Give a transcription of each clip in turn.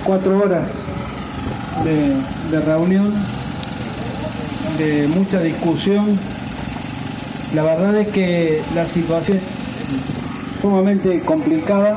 4 horas de reunión, de mucha discusión. La verdad es que la situación es sumamente complicada.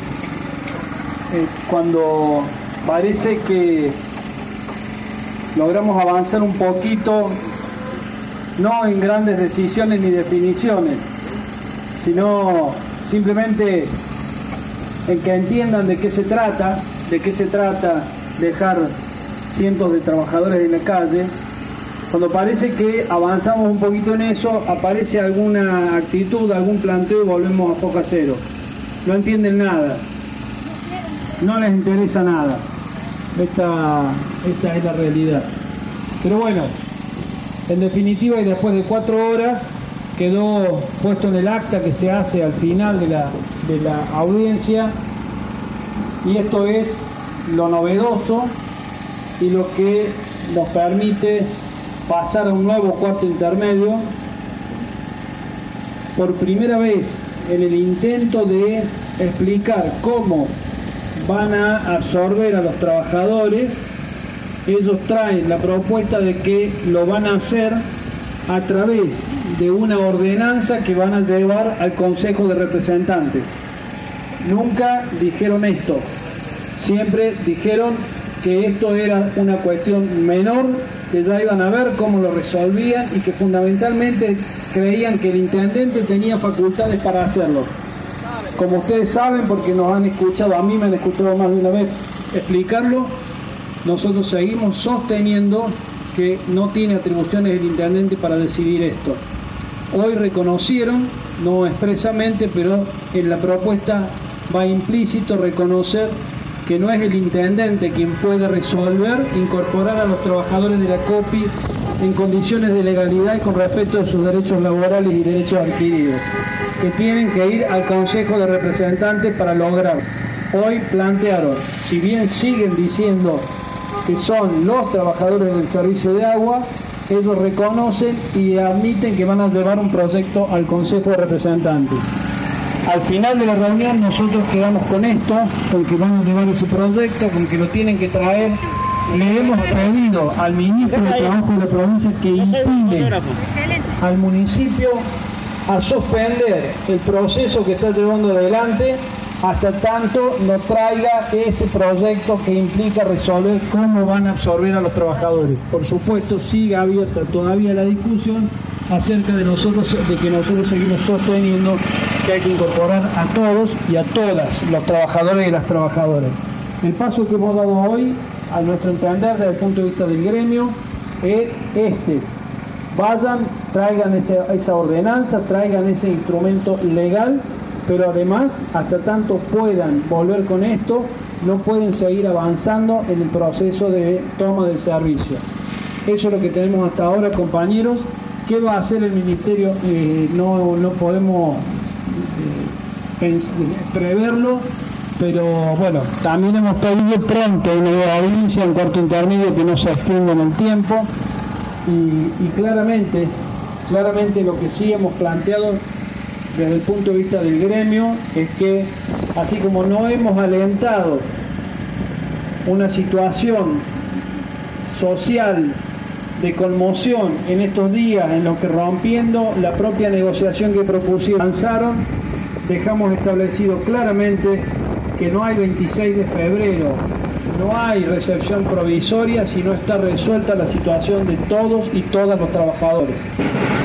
Cuando parece que logramos avanzar un poquito, no en grandes decisiones ni definiciones, sino simplemente en que entiendan de qué se trata dejar cientos de trabajadores en la calle. Cuando parece que avanzamos un poquito en eso, aparece alguna actitud, algún planteo y volvemos a foca cero. No entienden nada, no les interesa nada. Esta es la realidad. Pero bueno, en definitiva, y después de 4 horas, quedó puesto en el acta que se hace al final de la audiencia, y esto es lo novedoso y lo que nos permite pasar a un nuevo cuarto intermedio. Por primera vez, en el intento de explicar cómo van a absorber a los trabajadores, ellos traen la propuesta de que lo van a hacer a través de una ordenanza que van a llevar al Consejo de Representantes. Nunca dijeron esto, siempre dijeron que esto era una cuestión menor, que ya iban a ver cómo lo resolvían y que fundamentalmente creían que el intendente tenía facultades para hacerlo. Como ustedes saben, porque nos han escuchado, a mí me han escuchado más de una vez explicarlo, nosotros seguimos sosteniendo que no tiene atribuciones el intendente para decidir esto. Hoy reconocieron, no expresamente, pero en la propuesta va implícito reconocer que no es el intendente quien puede resolver incorporar a los trabajadores de la COPI en condiciones de legalidad y con respeto de sus derechos laborales y derechos adquiridos, que tienen que ir al Consejo de Representantes para lograr. Hoy plantearon, si bien siguen diciendo que son los trabajadores del servicio de agua, ellos reconocen y admiten que van a llevar un proyecto al Consejo de Representantes. Al final de la reunión nosotros quedamos con esto, con que van a llevar ese proyecto, con que lo tienen que traer. Le hemos pedido al ministro de Trabajo de la provincia que impide al municipio a suspender el proceso que está llevando adelante hasta tanto no traiga ese proyecto que implica resolver cómo van a absorber a los trabajadores. Por supuesto, sigue abierta todavía la discusión acerca de que nosotros seguimos sosteniendo que hay que incorporar a todos y a todas los trabajadores y las trabajadoras. El paso que hemos dado hoy, a nuestro entender, desde el punto de vista del gremio, es este. Vayan, traigan esa ordenanza, traigan ese instrumento legal, pero además, hasta tanto puedan volver con esto, no pueden seguir avanzando en el proceso de toma del servicio. Eso es lo que tenemos hasta ahora, compañeros. ¿Qué va a hacer el Ministerio? No podemos preverlo, pero bueno, también hemos pedido pronto una audiencia en cuarto intermedio que no se extienda en el tiempo, y claramente lo que sí hemos planteado desde el punto de vista del gremio es que, así como no hemos alentado una situación social de conmoción en estos días, en los que rompiendo la propia negociación que propusieron avanzaron, dejamos establecido claramente que no hay 26 de febrero, no hay recepción provisoria si no está resuelta la situación de todos y todas los trabajadores.